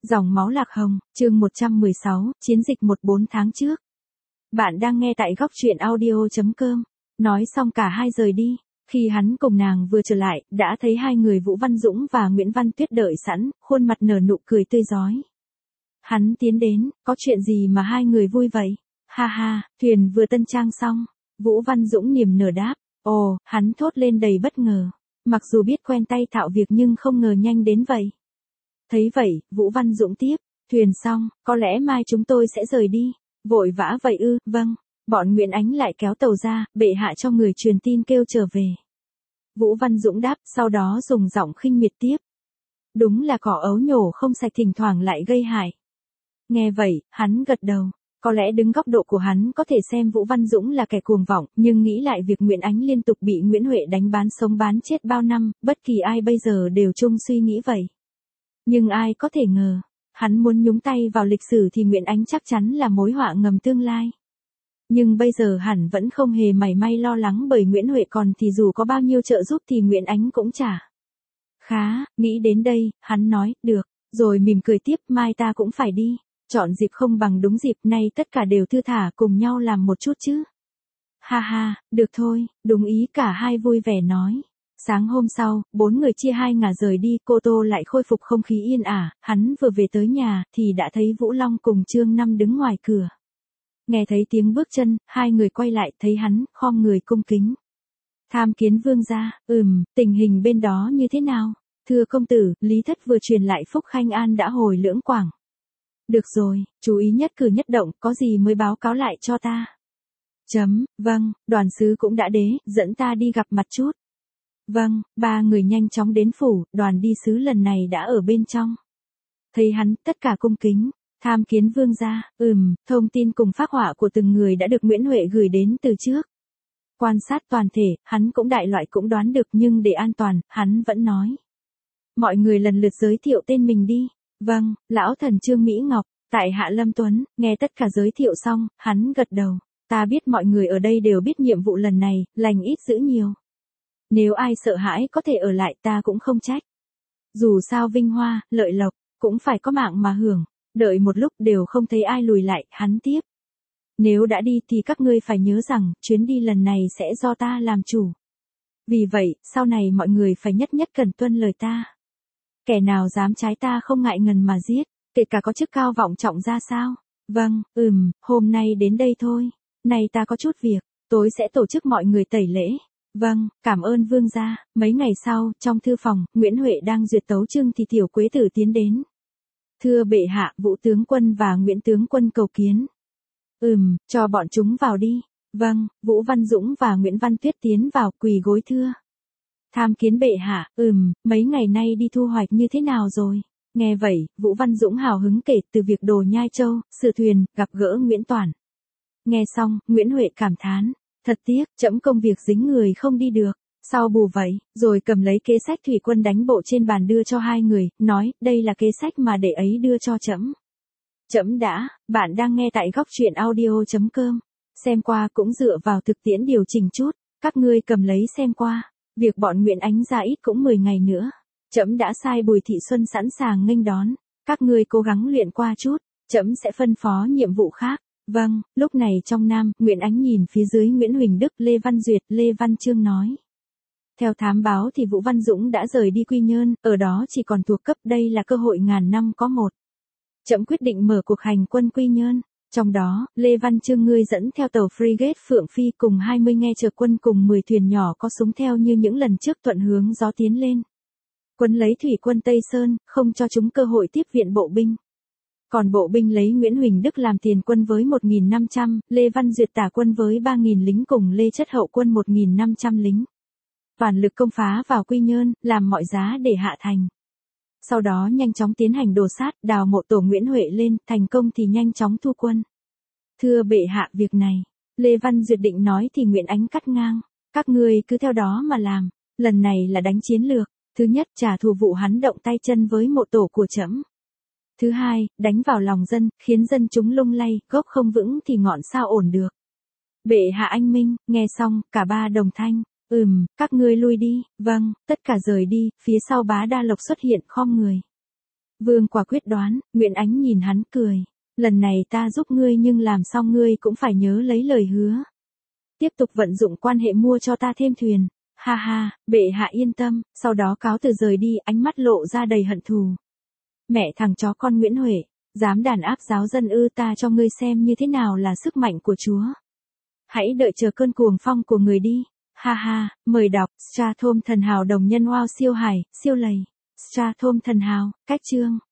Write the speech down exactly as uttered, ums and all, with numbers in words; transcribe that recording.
Dòng máu lạc hồng, chương một trăm mười sáu, chiến dịch một bốn tháng trước. Bạn đang nghe tại góc truyện audio chấm com. Nói xong cả hai rời đi. Khi hắn cùng nàng vừa trở lại, đã thấy hai người Vũ Văn Dũng và Nguyễn Văn Tuyết đợi sẵn, khuôn mặt nở nụ cười tươi rói. Hắn tiến đến, có chuyện gì mà hai người vui vậy? Ha ha, thuyền vừa tân trang xong. Vũ Văn Dũng niềm nở đáp. Ồ, hắn thốt lên đầy bất ngờ. Mặc dù biết quen tay thạo việc nhưng không ngờ nhanh đến vậy. Thấy vậy, Vũ Văn Dũng tiếp, thuyền xong, có lẽ mai chúng tôi sẽ rời đi. Vội vã vậy ư, vâng. Bọn Nguyễn Ánh lại kéo tàu ra, bệ hạ cho người truyền tin kêu trở về. Vũ Văn Dũng đáp, sau đó dùng giọng khinh miệt tiếp. Đúng là cỏ ấu nhổ không sạch thỉnh thoảng lại gây hại. Nghe vậy, hắn gật đầu. Có lẽ đứng góc độ của hắn có thể xem Vũ Văn Dũng là kẻ cuồng vọng, nhưng nghĩ lại việc Nguyễn Ánh liên tục bị Nguyễn Huệ đánh bán sống bán chết bao năm, bất kỳ ai bây giờ đều chung suy nghĩ vậy. Nhưng ai có thể ngờ, hắn muốn nhúng tay vào lịch sử thì Nguyễn Ánh chắc chắn là mối họa ngầm tương lai. Nhưng bây giờ hẳn vẫn không hề mảy may lo lắng bởi Nguyễn Huệ còn thì dù có bao nhiêu trợ giúp thì Nguyễn Ánh cũng trả. Khá, nghĩ đến đây, hắn nói, được, rồi mỉm cười tiếp, mai ta cũng phải đi. Chọn dịp không bằng đúng dịp, nay tất cả đều thư thả cùng nhau làm một chút chứ. Ha ha, được thôi, đúng ý, cả hai vui vẻ nói. Sáng hôm sau, bốn người chia hai ngả rời đi, Cô Tô lại khôi phục không khí yên ả, hắn vừa về tới nhà, thì đã thấy Vũ Long cùng Trương Năm đứng ngoài cửa. Nghe thấy tiếng bước chân, hai người quay lại, thấy hắn, khom người cung kính. Tham kiến vương gia, ừm, tình hình bên đó như thế nào? Thưa công tử, Lý Thất vừa truyền lại Phúc Khanh An đã hồi Lưỡng Quảng. Được rồi, chú ý nhất cử nhất động, có gì mới báo cáo lại cho ta. Chấm, vâng, đoàn sứ cũng đã đế, dẫn ta đi gặp mặt chút. Vâng, ba người nhanh chóng đến phủ, đoàn đi sứ lần này đã ở bên trong. Thấy hắn, tất cả cung kính, tham kiến vương gia, ừm, thông tin cùng phác họa của từng người đã được Nguyễn Huệ gửi đến từ trước. Quan sát toàn thể, hắn cũng đại loại cũng đoán được nhưng để an toàn, hắn vẫn nói. Mọi người lần lượt giới thiệu tên mình đi. Vâng, lão thần Trương Mỹ Ngọc, tại Hạ Lâm Tuấn, nghe tất cả giới thiệu xong, hắn gật đầu. Ta biết mọi người ở đây đều biết nhiệm vụ lần này, lành ít giữ nhiều. Nếu ai sợ hãi có thể ở lại ta cũng không trách. Dù sao vinh hoa, lợi lộc, cũng phải có mạng mà hưởng. Đợi một lúc đều không thấy ai lùi lại, hắn tiếp. Nếu đã đi thì các ngươi phải nhớ rằng, chuyến đi lần này sẽ do ta làm chủ. Vì vậy, sau này mọi người phải nhất nhất cần tuân lời ta. Kẻ nào dám trái ta không ngại ngần mà giết, kể cả có chức cao vọng trọng ra sao. Vâng, ừm, hôm nay đến đây thôi. Này ta có chút việc, tối sẽ tổ chức mọi người tẩy lễ. Vâng, cảm ơn vương gia. Mấy ngày sau, trong thư phòng, Nguyễn Huệ đang duyệt tấu chương thì Tiểu Quế Tử tiến đến. Thưa bệ hạ, Vũ tướng quân và Nguyễn tướng quân cầu kiến. Ừm, cho bọn chúng vào đi. Vâng, Vũ Văn Dũng và Nguyễn Văn Tuyết tiến vào, quỳ gối thưa. Tham kiến bệ hạ, ừm, mấy ngày nay đi thu hoạch như thế nào rồi? Nghe vậy, Vũ Văn Dũng hào hứng kể từ việc đồ Nhai Châu, sửa thuyền, gặp gỡ Nguyễn Toản. Nghe xong, Nguyễn Huệ cảm thán, thật tiếc, trẫm công việc dính người không đi được. Sao bù vậy? Rồi cầm lấy kế sách thủy quân đánh bộ trên bàn đưa cho hai người, nói, đây là kế sách mà đệ ấy đưa cho trẫm. Trẫm đã, bạn đang nghe tại góc truyện audio chấm com. Xem qua cũng dựa vào thực tiễn điều chỉnh chút, các ngươi cầm lấy xem qua. Việc bọn Nguyễn Ánh ra ít cũng mười ngày nữa. Trẫm đã sai Bùi Thị Xuân sẵn sàng nghênh đón. Các ngươi cố gắng luyện qua chút, trẫm sẽ phân phó nhiệm vụ khác. Vâng, lúc này trong Nam, Nguyễn Ánh nhìn phía dưới Nguyễn Huỳnh Đức, Lê Văn Duyệt, Lê Văn Chương nói. Theo thám báo thì Vũ Văn Dũng đã rời đi Quy Nhơn, ở đó chỉ còn thuộc cấp, đây là cơ hội ngàn năm có một. Trẫm quyết định mở cuộc hành quân Quy Nhơn. Trong đó, Lê Văn Chương ngươi dẫn theo tàu frigate Phượng Phi cùng hai mươi nghe chở quân cùng mười thuyền nhỏ có súng theo như những lần trước thuận hướng gió tiến lên. Quân lấy thủy quân Tây Sơn, không cho chúng cơ hội tiếp viện bộ binh. Còn bộ binh lấy Nguyễn Huỳnh Đức làm tiền quân với một nghìn năm trăm, Lê Văn Duyệt tả quân với ba nghìn lính cùng Lê Chất Hậu quân một nghìn năm trăm lính. Toàn lực công phá vào Quy Nhơn, làm mọi giá để hạ thành. Sau đó nhanh chóng tiến hành đổ sát, đào mộ tổ Nguyễn Huệ lên, thành công thì nhanh chóng thu quân. Thưa bệ hạ, việc này, Lê Văn Duyệt định nói thì Nguyễn Ánh cắt ngang. Các ngươi cứ theo đó mà làm, lần này là đánh chiến lược. Thứ nhất, trả thù vụ hắn động tay chân với mộ tổ của trẫm. Thứ hai, đánh vào lòng dân, khiến dân chúng lung lay, gốc không vững thì ngọn sao ổn được. Bệ hạ anh minh, nghe xong, cả ba đồng thanh. Ừm, các ngươi lui đi, vâng, tất cả rời đi, phía sau Bá Đa Lộc xuất hiện khom người. Vương quả quyết đoán, Nguyễn Ánh nhìn hắn cười. Lần này ta giúp ngươi nhưng làm xong ngươi cũng phải nhớ lấy lời hứa. Tiếp tục vận dụng quan hệ mua cho ta thêm thuyền. Ha ha, bệ hạ yên tâm, sau đó cáo từ rời đi, ánh mắt lộ ra đầy hận thù. Mẹ thằng chó con Nguyễn Huệ, dám đàn áp giáo dân ư, ta cho ngươi xem như thế nào là sức mạnh của Chúa. Hãy đợi chờ cơn cuồng phong của người đi. Ha ha, mời đọc, Strathom thần hào đồng nhân wow siêu hài, siêu lầy. Strathom thần hào, cách chương.